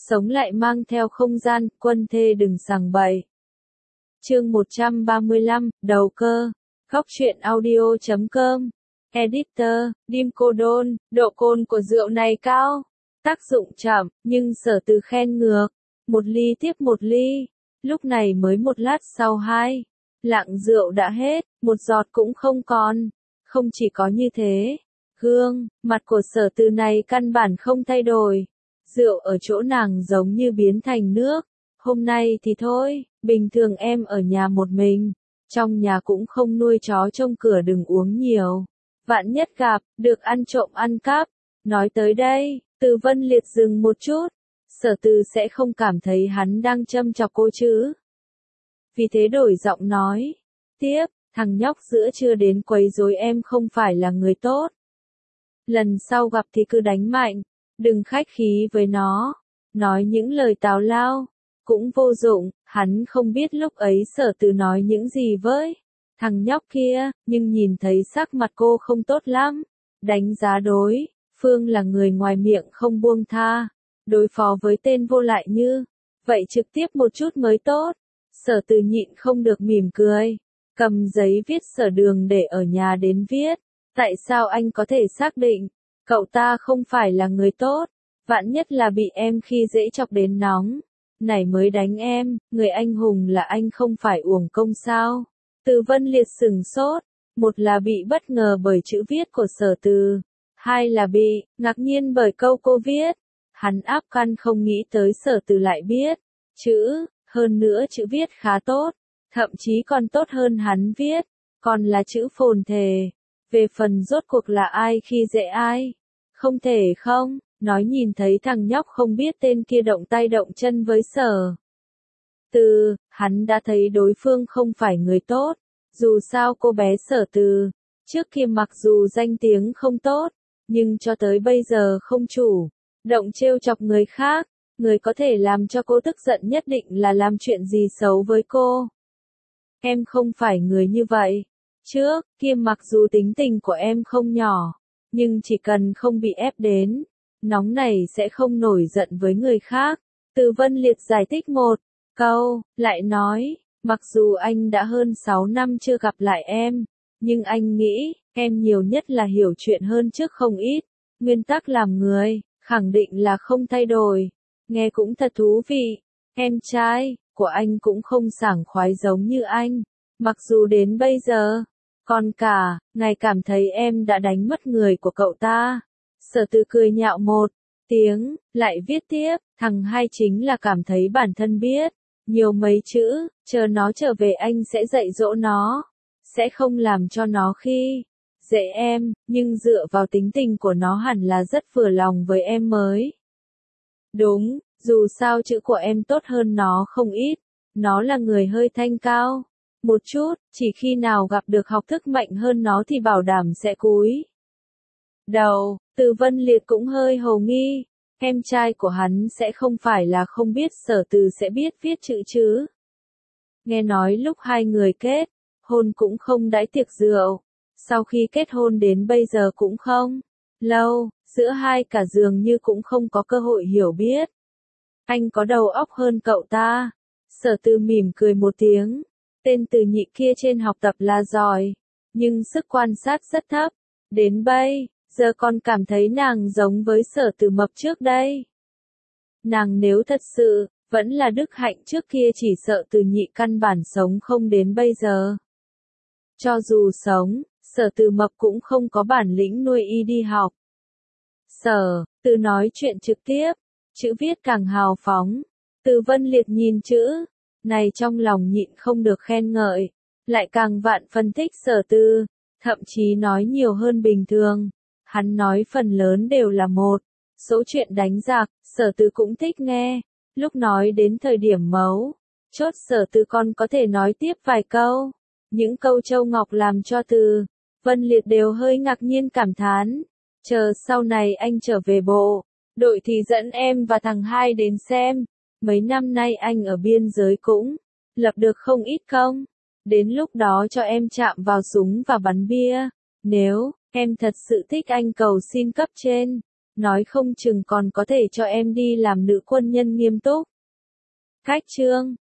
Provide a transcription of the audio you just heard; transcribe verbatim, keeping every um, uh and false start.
sống lại mang theo không gian, quân thê đừng sằng bậy. Chương một trăm ba mươi lăm, đầu cơ. Góc truyện audio chấm com. Editor, Dim Cô Đôn, độ cồn của rượu này cao. Tác dụng chậm, nhưng Sở Từ khen ngược. Một ly tiếp một ly. Lúc này mới một lát sau hai. Lạng rượu đã hết, một giọt cũng không còn. Không chỉ có như thế. Gương, mặt của Sở Từ này căn bản không thay đổi. Rượu ở chỗ nàng giống như biến thành nước. Hôm nay thì thôi, bình thường em ở nhà một mình. Trong nhà cũng không nuôi chó trông cửa đừng uống nhiều. Vạn nhất gặp, được ăn trộm ăn cắp. Nói tới đây, Từ Vân Liệt dừng một chút. Sở Từ sẽ không cảm thấy hắn đang châm chọc cô chứ. Vì thế đổi giọng nói. Tiếp, thằng nhóc giữa trưa đến quấy rối em không phải là người tốt. Lần sau gặp thì cứ đánh mạnh. Đừng khách khí với nó. Nói những lời tào lao. Cũng vô dụng, hắn không biết lúc ấy Sở Từ nói những gì với thằng nhóc kia, nhưng nhìn thấy sắc mặt cô không tốt lắm. Đánh giá đối phương là người ngoài miệng không buông tha, đối phó với tên vô lại như vậy trực tiếp một chút mới tốt. Sở Từ nhịn không được mỉm cười, cầm giấy viết Sở Đường để ở nhà đến viết. Tại sao anh có thể xác định cậu ta không phải là người tốt? Vạn nhất là bị em khi dễ chọc đến nóng này mới đánh em, người anh hùng là anh không phải uổng công sao? Từ Vân Liệt sừng sốt, một là bị bất ngờ bởi chữ viết của Sở Từ, hai là bị ngạc nhiên bởi câu cô viết. Hắn áp căn không nghĩ tới Sở Từ lại biết chữ, hơn nữa chữ viết khá tốt, thậm chí còn tốt hơn hắn viết, còn là chữ phồn thề. Về phần rốt cuộc là ai khi dễ ai? Không thể không. Nói nhìn thấy thằng nhóc không biết tên kia động tay động chân với Sở Từ, hắn đã thấy đối phương không phải người tốt. Dù sao cô bé Sở Từ, trước kia mặc dù danh tiếng không tốt, nhưng cho tới bây giờ không chủ động trêu chọc người khác. Người có thể làm cho cô tức giận nhất định là làm chuyện gì xấu với cô. Em không phải người như vậy. Trước kia mặc dù tính tình của em không nhỏ, nhưng chỉ cần không bị ép đến nóng này sẽ không nổi giận với người khác. Từ Vân Liệt giải thích một câu, lại nói, mặc dù anh đã hơn sáu năm chưa gặp lại em, nhưng anh nghĩ, em nhiều nhất là hiểu chuyện hơn trước không ít. Nguyên tắc làm người, khẳng định là không thay đổi. Nghe cũng thật thú vị. Em trai của anh cũng không sảng khoái giống như anh. Mặc dù đến bây giờ, còn cả, ngày cảm thấy em đã đánh mất người của cậu ta. Sở Từ cười nhạo một tiếng, lại viết tiếp, thằng hai chính là cảm thấy bản thân biết nhiều mấy chữ, chờ nó trở về anh sẽ dạy dỗ nó, sẽ không làm cho nó khi dễ em, nhưng dựa vào tính tình của nó hẳn là rất vừa lòng với em mới. Đúng, dù sao chữ của em tốt hơn nó không ít, nó là người hơi thanh cao một chút, chỉ khi nào gặp được học thức mạnh hơn nó thì bảo đảm sẽ cúi đầu. Từ Vân Liệt cũng hơi hồ nghi, em trai của hắn sẽ không phải là không biết Sở Từ sẽ biết viết chữ chứ. Nghe nói lúc hai người kết hôn cũng không đãi tiệc rượu, sau khi kết hôn đến bây giờ cũng không lâu, giữa hai cả dường như cũng không có cơ hội hiểu biết. Anh có đầu óc hơn cậu ta. Sở Từ mỉm cười một tiếng, tên Từ Nhị kia trên học tập là giỏi, nhưng sức quan sát rất thấp. Đến bây giờ còn cảm thấy nàng giống với Sở Từ mập trước đây. Nàng nếu thật sự vẫn là đức hạnh trước kia chỉ sợ Từ Nhị căn bản sống không đến bây giờ. Cho dù sống, Sở Từ mập cũng không có bản lĩnh nuôi y đi học. Sở Từ nói chuyện trực tiếp, chữ viết càng hào phóng. Từ Vân Liệt nhìn chữ này trong lòng nhịn không được khen ngợi, lại càng vạn phân tích Sở Từ, thậm chí nói nhiều hơn bình thường. Hắn nói phần lớn đều là một số chuyện đánh giặc, Sở Từ cũng thích nghe. Lúc nói đến thời điểm mấu chốt Sở Từ còn có thể nói tiếp vài câu. Những câu châu ngọc làm cho Từ Vân Liệt đều hơi ngạc nhiên cảm thán. Chờ sau này anh trở về bộ đội thì dẫn em và thằng hai đến xem. Mấy năm nay anh ở biên giới cũng lập được không ít công. Đến lúc đó cho em chạm vào súng và bắn bia. Nếu em thật sự thích anh cầu xin cấp trên, nói không chừng còn có thể cho em đi làm nữ quân nhân nghiêm túc. Khách trương,